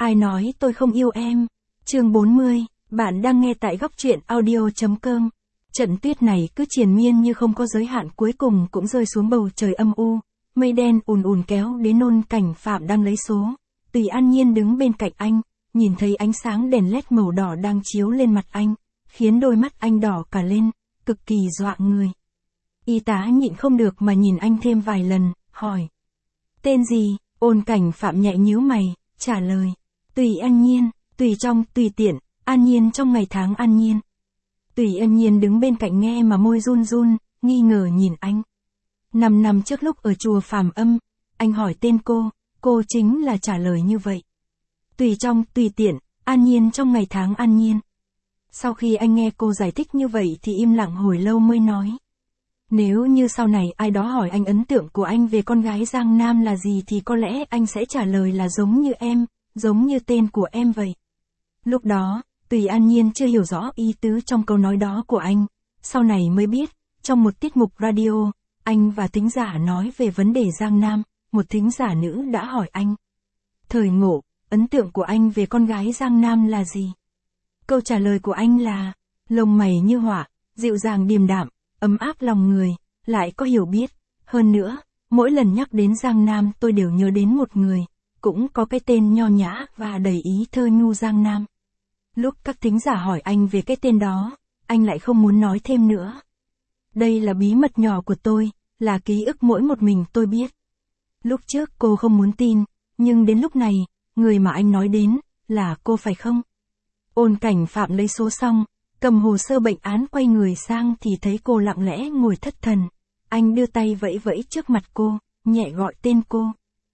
Ai nói tôi không yêu em? Chương 40, bạn đang nghe tại góc truyện audio.com. Trận tuyết này cứ triền miên như không có giới hạn, cuối cùng cũng rơi xuống bầu trời âm u, mây đen ùn ùn kéo đến Ôn Cảnh Phạm đang lấy số. Tùy An Nhiên đứng bên cạnh anh, nhìn thấy ánh sáng đèn led màu đỏ đang chiếu lên mặt anh, khiến đôi mắt anh đỏ cả lên, cực kỳ dọa người. Y tá nhịn không được mà nhìn anh thêm vài lần, hỏi. Tên gì? Ôn Cảnh Phạm nhẹ nhíu mày, trả lời. Tùy An Nhiên, tùy trong, tùy tiện, an nhiên trong ngày tháng an nhiên. Tùy An Nhiên đứng bên cạnh nghe mà môi run run, nghi ngờ nhìn anh. 5 năm trước lúc ở chùa Phàm Âm, anh hỏi tên cô chính là trả lời như vậy. Tùy trong, tùy tiện, an nhiên trong ngày tháng an nhiên. Sau khi anh nghe cô giải thích như vậy thì im lặng hồi lâu mới nói. Nếu như sau này ai đó hỏi anh ấn tượng của anh về con gái Giang Nam là gì thì có lẽ anh sẽ trả lời là giống như em, giống như tên của em vậy. Lúc đó, Tùy An Nhiên chưa hiểu rõ ý tứ trong câu nói đó của anh, sau này mới biết, trong một tiết mục radio, anh và thính giả nói về vấn đề Giang Nam, một thính giả nữ đã hỏi anh. Thời ngộ, ấn tượng của anh về con gái Giang Nam là gì? Câu trả lời của anh là, lông mày như họa, dịu dàng điềm đạm, ấm áp lòng người, lại có hiểu biết. Hơn nữa, mỗi lần nhắc đến Giang Nam tôi đều nhớ đến một người, cũng có cái tên nho nhã và đầy ý thơ nhu Giang Nam. Lúc các thính giả hỏi anh về cái tên đó, anh lại không muốn nói thêm nữa. Đây là bí mật nhỏ của tôi, là ký ức mỗi một mình tôi biết. Lúc trước cô không muốn tin, nhưng đến lúc này, người mà anh nói đến, là cô phải không? Ôn Cảnh Phạm lấy số xong, cầm hồ sơ bệnh án quay người sang thì thấy cô lặng lẽ ngồi thất thần. Anh đưa tay vẫy vẫy trước mặt cô, nhẹ gọi tên cô.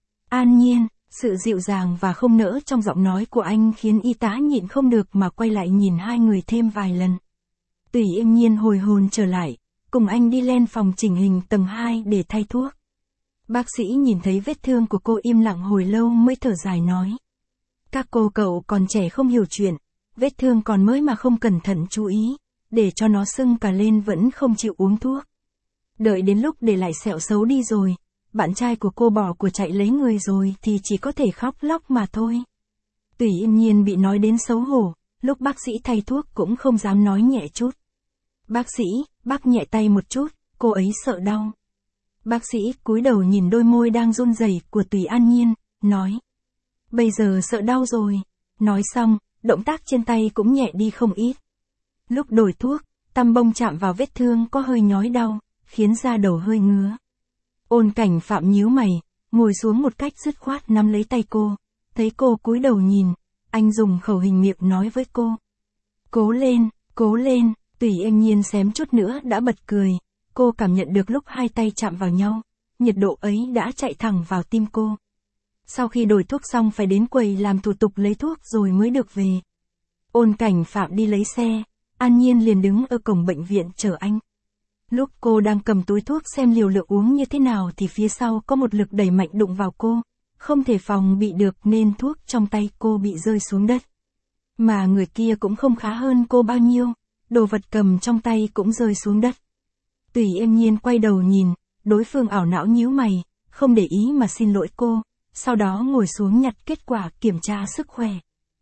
An Nhiên, sự dịu dàng và không nỡ trong giọng nói của anh khiến y tá nhịn không được mà quay lại nhìn hai người thêm vài lần. Tùy An Nhiên hồi hồn trở lại, cùng anh đi lên phòng chỉnh hình tầng 2 để thay thuốc. Bác sĩ nhìn thấy vết thương của cô im lặng hồi lâu mới thở dài nói. Các cậu còn trẻ không hiểu chuyện, vết thương còn mới mà không cẩn thận chú ý, để cho nó sưng cả lên vẫn không chịu uống thuốc. Đợi đến lúc để lại sẹo xấu đi rồi, bạn trai của cô bỏ của chạy lấy người rồi thì chỉ có thể khóc lóc mà thôi. Tùy An Nhiên bị nói đến xấu hổ, lúc bác sĩ thay thuốc cũng không dám nói nhẹ chút. Bác sĩ, bác nhẹ tay một chút, cô ấy sợ đau. Bác sĩ cúi đầu nhìn đôi môi đang run rẩy của Tùy An Nhiên, nói. Bây giờ sợ đau rồi. Nói xong, động tác trên tay cũng nhẹ đi không ít. Lúc đổi thuốc, tăm bông chạm vào vết thương có hơi nhói đau, khiến da đầu hơi ngứa. Ôn Cảnh Phạm nhíu mày, ngồi xuống một cách dứt khoát nắm lấy tay cô. Thấy cô cúi đầu nhìn, anh dùng khẩu hình miệng nói với cô. Cố lên, cố lên. Tùy An Nhiên xém chút nữa đã bật cười. Cô cảm nhận được lúc hai tay chạm vào nhau, nhiệt độ ấy đã chạy thẳng vào tim cô. Sau khi đổi thuốc xong phải đến quầy làm thủ tục lấy thuốc rồi mới được về. Ôn Cảnh Phạm đi lấy xe, An Nhiên liền đứng ở cổng bệnh viện chờ anh. Lúc cô đang cầm túi thuốc xem liều lượng uống như thế nào thì phía sau có một lực đẩy mạnh đụng vào cô, không thể phòng bị được nên thuốc trong tay cô bị rơi xuống đất. Mà người kia cũng không khá hơn cô bao nhiêu, đồ vật cầm trong tay cũng rơi xuống đất. Tùy An Nhiên quay đầu nhìn, đối phương ảo não nhíu mày, không để ý mà xin lỗi cô, sau đó ngồi xuống nhặt kết quả kiểm tra sức khỏe.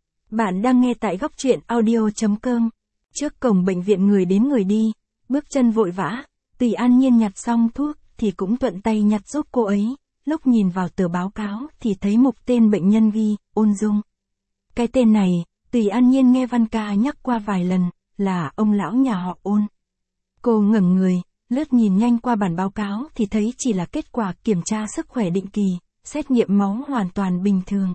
Bạn đang nghe tại góc truyện audio.com. Trước cổng bệnh viện người đến người đi, bước chân vội vã, Tùy An Nhiên nhặt xong thuốc thì cũng thuận tay nhặt giúp cô ấy, lúc nhìn vào tờ báo cáo thì thấy mục tên bệnh nhân ghi, Ôn Dung. Cái tên này, Tùy An Nhiên nghe Văn Ca nhắc qua vài lần, là ông lão nhà họ Ôn. Cô ngẩng người, lướt nhìn nhanh qua bản báo cáo thì thấy chỉ là kết quả kiểm tra sức khỏe định kỳ, xét nghiệm máu hoàn toàn bình thường.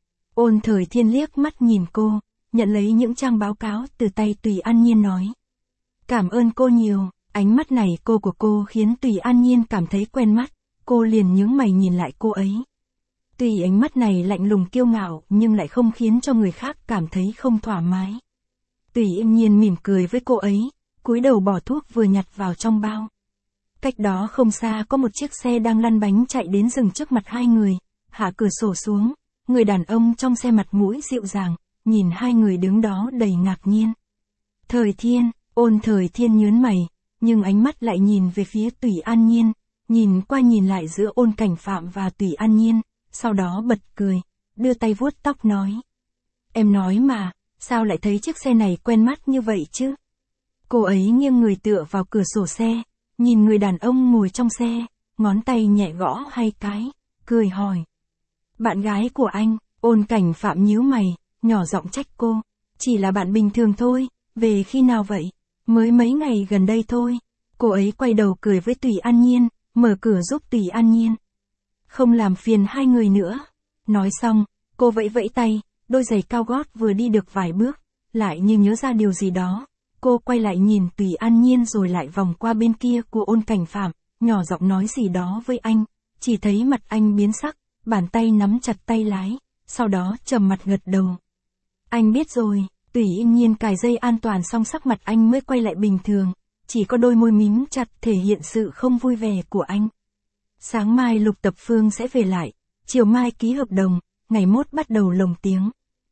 Ôn Thời Thiên liếc mắt nhìn cô, nhận lấy những trang báo cáo từ tay Tùy An Nhiên nói. Cảm ơn cô nhiều. Ánh mắt này của cô khiến Tùy An Nhiên cảm thấy quen mắt, cô liền nhướng mày nhìn lại cô ấy. Tuy ánh mắt này lạnh lùng kiêu ngạo nhưng lại không khiến cho người khác cảm thấy không thoải mái. Tùy An Nhiên mỉm cười với cô ấy, cúi đầu bỏ thuốc vừa nhặt vào trong bao. Cách đó không xa có một chiếc xe đang lăn bánh chạy đến dừng trước mặt hai người, hạ cửa sổ xuống, người đàn ông trong xe mặt mũi dịu dàng, nhìn hai người đứng đó đầy ngạc nhiên. Thời Thiên, Ôn Thời Thiên nhớn mày, nhưng ánh mắt lại nhìn về phía Tùy An Nhiên, nhìn qua nhìn lại giữa Ôn Cảnh Phạm và Tùy An Nhiên, sau đó bật cười, đưa tay vuốt tóc nói. Em nói mà, sao lại thấy chiếc xe này quen mắt như vậy chứ? Cô ấy nghiêng người tựa vào cửa sổ xe, nhìn người đàn ông ngồi trong xe, ngón tay nhẹ gõ hai cái, cười hỏi. Bạn gái của anh, Ôn Cảnh Phạm nhíu mày, nhỏ giọng trách cô. Chỉ là bạn bình thường thôi, về khi nào vậy? Mới mấy ngày gần đây thôi. Cô ấy quay đầu cười với Tùy An Nhiên, mở cửa giúp Tùy An Nhiên. Không làm phiền hai người nữa. Nói xong, cô vẫy vẫy tay, đôi giày cao gót vừa đi được vài bước, lại như nhớ ra điều gì đó. Cô quay lại nhìn Tùy An Nhiên rồi lại vòng qua bên kia của Ôn Cảnh Phạm, nhỏ giọng nói gì đó với anh. Chỉ thấy mặt anh biến sắc, bàn tay nắm chặt tay lái, sau đó trầm mặt gật đầu. Anh biết rồi. Tùy An Nhiên cài dây an toàn xong sắc mặt anh mới quay lại bình thường, chỉ có đôi môi mím chặt thể hiện sự không vui vẻ của anh. Sáng mai Lục Tập Phương sẽ về lại, chiều mai ký hợp đồng, ngày mốt bắt đầu lồng tiếng.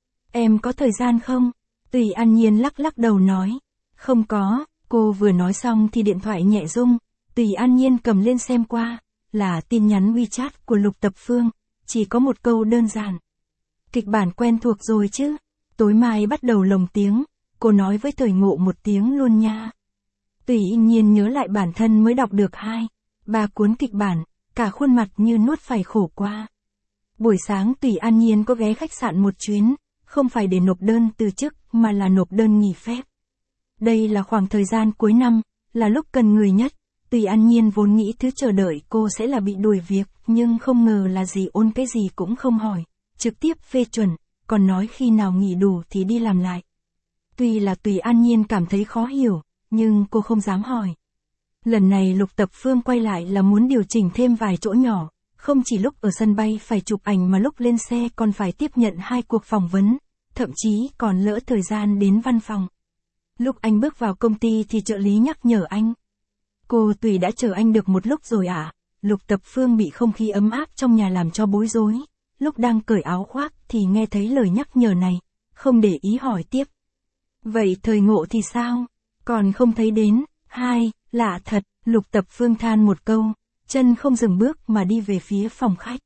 Em có thời gian không? Tùy An Nhiên lắc lắc đầu nói. Không có, cô vừa nói xong thì điện thoại nhẹ rung, Tùy An Nhiên cầm lên xem qua, là tin nhắn WeChat của Lục Tập Phương, chỉ có một câu đơn giản. Kịch bản quen thuộc rồi chứ? Tối mai bắt đầu lồng tiếng, cô nói với Thời Ngộ một tiếng luôn nha. Tùy An Nhiên nhớ lại bản thân mới đọc được 2-3 cuốn kịch bản, cả khuôn mặt như nuốt phải khổ qua. Buổi sáng Tùy An Nhiên có ghé khách sạn một chuyến, không phải để nộp đơn từ chức mà là nộp đơn nghỉ phép. Đây là khoảng thời gian cuối năm, là lúc cần người nhất. Tùy An Nhiên vốn nghĩ thứ chờ đợi cô sẽ là bị đuổi việc, nhưng không ngờ là gì Ôn cái gì cũng không hỏi, trực tiếp phê chuẩn, còn nói khi nào nghỉ đủ thì đi làm lại. Tuy là Tùy An Nhiên cảm thấy khó hiểu, nhưng cô không dám hỏi. Lần này Lục Tập Phương quay lại là muốn điều chỉnh thêm vài chỗ nhỏ, không chỉ lúc ở sân bay phải chụp ảnh mà lúc lên xe còn phải tiếp nhận 2 cuộc phỏng vấn, thậm chí còn lỡ thời gian đến văn phòng. Lúc anh bước vào công ty thì trợ lý nhắc nhở anh. Cô Tùy đã chờ anh được một lúc rồi ạ. Lục Tập Phương bị không khí ấm áp trong nhà làm cho bối rối. Lúc đang cởi áo khoác thì nghe thấy lời nhắc nhở này, không để ý hỏi tiếp. Vậy Thời Ngộ thì sao? Còn không thấy đến. Lạ thật, Lục Tập Phương than một câu, chân không dừng bước mà đi về phía phòng khách.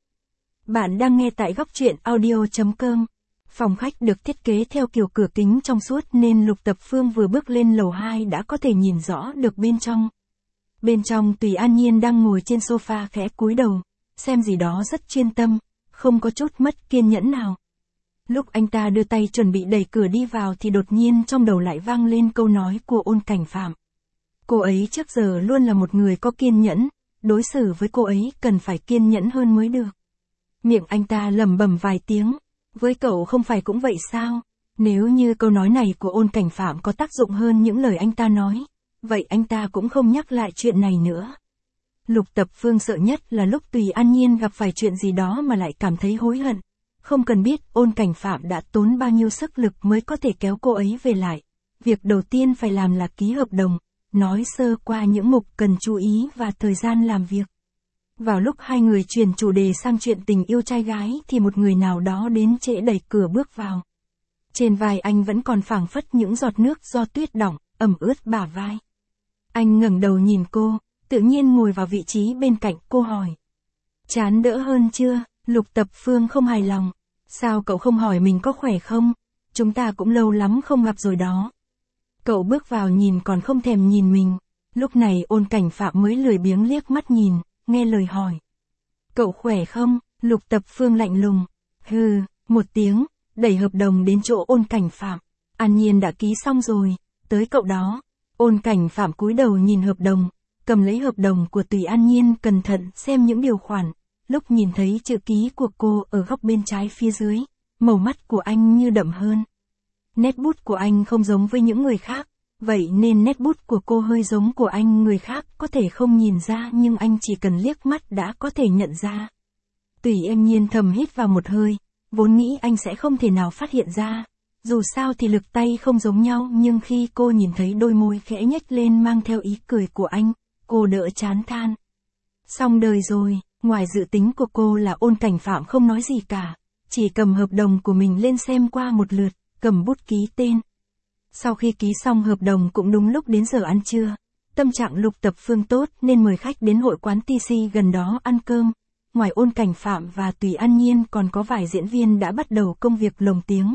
Bạn đang nghe tại góc truyện audio.com. Phòng khách được thiết kế theo kiểu cửa kính trong suốt nên Lục Tập Phương vừa bước lên lầu 2 đã có thể nhìn rõ được bên trong. Bên trong Tùy An Nhiên đang ngồi trên sofa khẽ cúi đầu, xem gì đó rất chuyên tâm, không có chút mất kiên nhẫn nào. Lúc anh ta đưa tay chuẩn bị đẩy cửa đi vào thì đột nhiên trong đầu lại vang lên câu nói của Ôn Cảnh Phạm. Cô ấy trước giờ luôn là một người có kiên nhẫn, đối xử với cô ấy cần phải kiên nhẫn hơn mới được. Miệng anh ta lẩm bẩm vài tiếng, với cậu không phải cũng vậy sao? Nếu như câu nói này của Ôn Cảnh Phạm có tác dụng hơn những lời anh ta nói, vậy anh ta cũng không nhắc lại chuyện này nữa. Lục Tập Phương sợ nhất là lúc Tùy An Nhiên gặp phải chuyện gì đó mà lại cảm thấy hối hận. Không cần biết Ôn Cảnh Phạm đã tốn bao nhiêu sức lực mới có thể kéo cô ấy về lại. Việc đầu tiên phải làm là ký hợp đồng, nói sơ qua những mục cần chú ý và thời gian làm việc. Vào lúc hai người chuyển chủ đề sang chuyện tình yêu trai gái thì một người nào đó đến trễ đẩy cửa bước vào. Trên vai anh vẫn còn phảng phất những giọt nước do tuyết đọng, ẩm ướt bả vai. Anh ngẩng đầu nhìn cô, tự nhiên ngồi vào vị trí bên cạnh cô hỏi. Chán đỡ hơn chưa? Lục Tập Phương không hài lòng. Sao cậu không hỏi mình có khỏe không? Chúng ta cũng lâu lắm không gặp rồi đó. Cậu bước vào nhìn còn không thèm nhìn mình. Lúc này Ôn Cảnh Phạm mới lười biếng liếc mắt nhìn, nghe lời hỏi. Cậu khỏe không? Lục Tập Phương lạnh lùng. Hừ, một tiếng, đẩy hợp đồng đến chỗ Ôn Cảnh Phạm. An Nhiên đã ký xong rồi, tới cậu đó. Ôn Cảnh Phạm cúi đầu nhìn hợp đồng, cầm lấy hợp đồng của Tùy An Nhiên cẩn thận xem những điều khoản. Lúc nhìn thấy chữ ký của cô ở góc bên trái phía dưới, màu mắt của anh như đậm hơn. Nét bút của anh không giống với những người khác, vậy nên nét bút của cô hơi giống của anh, người khác có thể không nhìn ra nhưng anh chỉ cần liếc mắt đã có thể nhận ra. Tùy An Nhiên thầm hít vào một hơi, vốn nghĩ anh sẽ không thể nào phát hiện ra. Dù sao thì lực tay không giống nhau nhưng khi cô nhìn thấy đôi môi khẽ nhếch lên mang theo ý cười của anh, cô đỡ chán than. Xong đời rồi. Ngoài dự tính của cô là Ôn Cảnh Phạm không nói gì cả, chỉ cầm hợp đồng của mình lên xem qua một lượt, cầm bút ký tên. Sau khi ký xong hợp đồng cũng đúng lúc đến giờ ăn trưa, tâm trạng Lục Tập Phương tốt nên mời khách đến hội quán TC gần đó ăn cơm. Ngoài Ôn Cảnh Phạm và Tùy An Nhiên còn có vài diễn viên đã bắt đầu công việc lồng tiếng,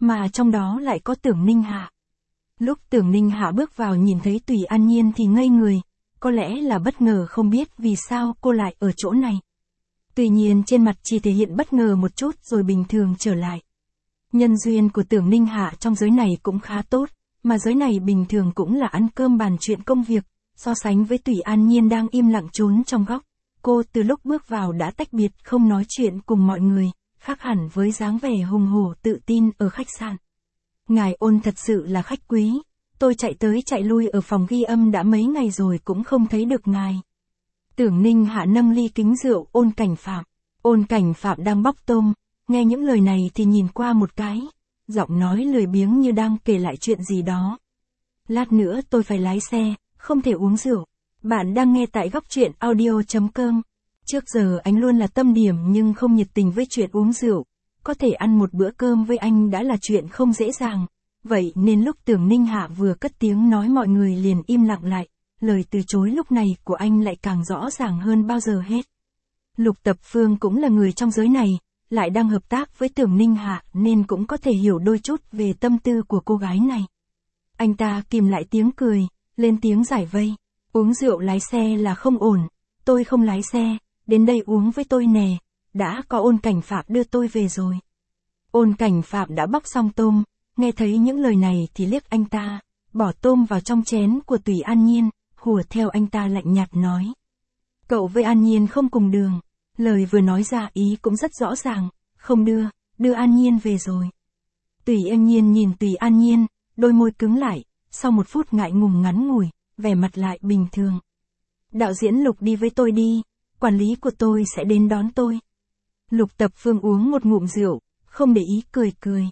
mà trong đó lại có Tưởng Ninh Hạ. Lúc Tưởng Ninh Hạ bước vào nhìn thấy Tùy An Nhiên thì ngây người, có lẽ là bất ngờ không biết vì sao cô lại ở chỗ này. Tuy nhiên trên mặt chỉ thể hiện bất ngờ một chút rồi bình thường trở lại. Nhân duyên của Tưởng Ninh Hạ trong giới này cũng khá tốt, mà giới này bình thường cũng là ăn cơm bàn chuyện công việc, so sánh với Tùy An Nhiên đang im lặng trốn trong góc. Cô từ lúc bước vào đã tách biệt không nói chuyện cùng mọi người, khác hẳn với dáng vẻ hùng hổ tự tin ở khách sạn. Ngài Ôn thật sự là khách quý, tôi chạy tới chạy lui ở phòng ghi âm đã mấy ngày rồi cũng không thấy được ngài. Tưởng Ninh Hạ nâng ly kính rượu Ôn Cảnh Phạm. Ôn Cảnh Phạm đang bóc tôm, nghe những lời này thì nhìn qua một cái, giọng nói lười biếng như đang kể lại chuyện gì đó. Lát nữa tôi phải lái xe, không thể uống rượu. Bạn đang nghe tại Góc Truyện Audio.com. Trước giờ anh luôn là tâm điểm nhưng không nhiệt tình với chuyện uống rượu. Có thể ăn một bữa cơm với anh đã là chuyện không dễ dàng. Vậy nên lúc Tưởng Ninh Hạ vừa cất tiếng nói mọi người liền im lặng lại. Lời từ chối lúc này của anh lại càng rõ ràng hơn bao giờ hết. Lục Tập Phương cũng là người trong giới này, lại đang hợp tác với Tưởng Ninh Hạ nên cũng có thể hiểu đôi chút về tâm tư của cô gái này. Anh ta kìm lại tiếng cười, lên tiếng giải vây. Uống rượu lái xe là không ổn, tôi không lái xe, đến đây uống với tôi nè, đã có Ôn Cảnh Phạm đưa tôi về rồi. Ôn Cảnh Phạm đã bóc xong tôm, nghe thấy những lời này thì liếc anh ta, bỏ tôm vào trong chén của Tùy An Nhiên, hùa theo anh ta lạnh nhạt nói. Cậu với An Nhiên không cùng đường, lời vừa nói ra ý cũng rất rõ ràng, không đưa An Nhiên về rồi. Tùy An Nhiên nhìn Tùy An Nhiên, đôi môi cứng lại, sau một phút ngại ngùng ngắn ngủi, vẻ mặt lại bình thường. Đạo diễn Lục đi với tôi đi, quản lý của tôi sẽ đến đón tôi. Lục Tập Phương uống một ngụm rượu, không để ý cười cười.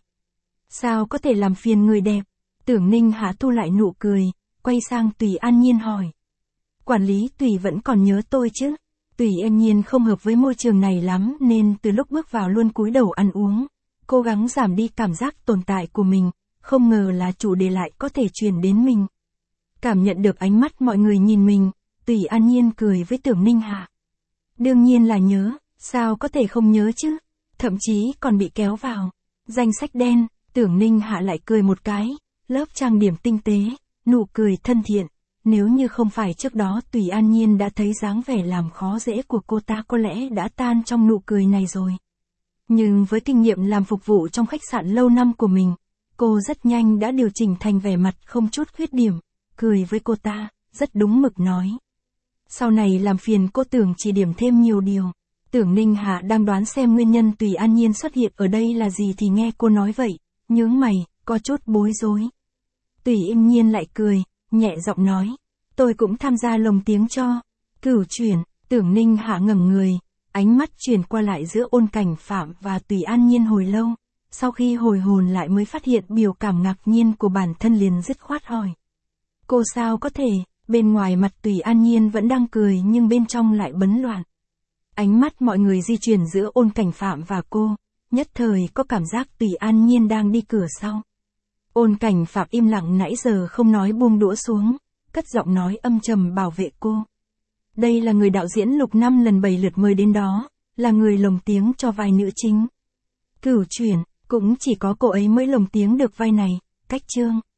Sao có thể làm phiền người đẹp? Tưởng Ninh Hạ thu lại nụ cười, quay sang Tùy An Nhiên hỏi. Quản lý Tùy vẫn còn nhớ tôi chứ? Tùy An Nhiên không hợp với môi trường này lắm nên từ lúc bước vào luôn cúi đầu ăn uống, cố gắng giảm đi cảm giác tồn tại của mình, không ngờ là chủ đề lại có thể truyền đến mình. Cảm nhận được ánh mắt mọi người nhìn mình, Tùy An Nhiên cười với Tưởng Ninh Hạ. Đương nhiên là nhớ, sao có thể không nhớ chứ? Thậm chí còn bị kéo vào danh sách đen. Tưởng Ninh Hạ lại cười một cái, lớp trang điểm tinh tế, nụ cười thân thiện. Nếu như không phải trước đó Tùy An Nhiên đã thấy dáng vẻ làm khó dễ của cô ta có lẽ đã tan trong nụ cười này rồi. Nhưng với kinh nghiệm làm phục vụ trong khách sạn lâu năm của mình, cô rất nhanh đã điều chỉnh thành vẻ mặt không chút khuyết điểm, cười với cô ta, rất đúng mực nói. Sau này làm phiền cô Tưởng chỉ điểm thêm nhiều điều. Tưởng Ninh Hạ đang đoán xem nguyên nhân Tùy An Nhiên xuất hiện ở đây là gì thì nghe cô nói vậy, nhướng mày, có chút bối rối. Tùy An Nhiên lại cười, nhẹ giọng nói, tôi cũng tham gia lồng tiếng cho. Cửu chuyển. Tưởng Ninh Hạ ngẩng người, ánh mắt chuyển qua lại giữa Ôn Cảnh Phạm và Tùy An Nhiên hồi lâu. Sau khi hồi hồn lại mới phát hiện biểu cảm ngạc nhiên của bản thân liền dứt khoát hỏi. Cô sao có thể? Bên ngoài mặt Tùy An Nhiên vẫn đang cười nhưng bên trong lại bấn loạn. Ánh mắt mọi người di chuyển giữa Ôn Cảnh Phạm và cô, nhất thời có cảm giác Tùy An Nhiên đang đi cửa sau. Ôn Cảnh Phạm im lặng nãy giờ không nói buông đũa xuống, cất giọng nói âm trầm bảo vệ cô. Đây là người đạo diễn Lục 5 lần 7 lượt mời đến đó, là người lồng tiếng cho vai nữ chính. Cửu chuyển, cũng chỉ có cô ấy mới lồng tiếng được vai này, cách chương.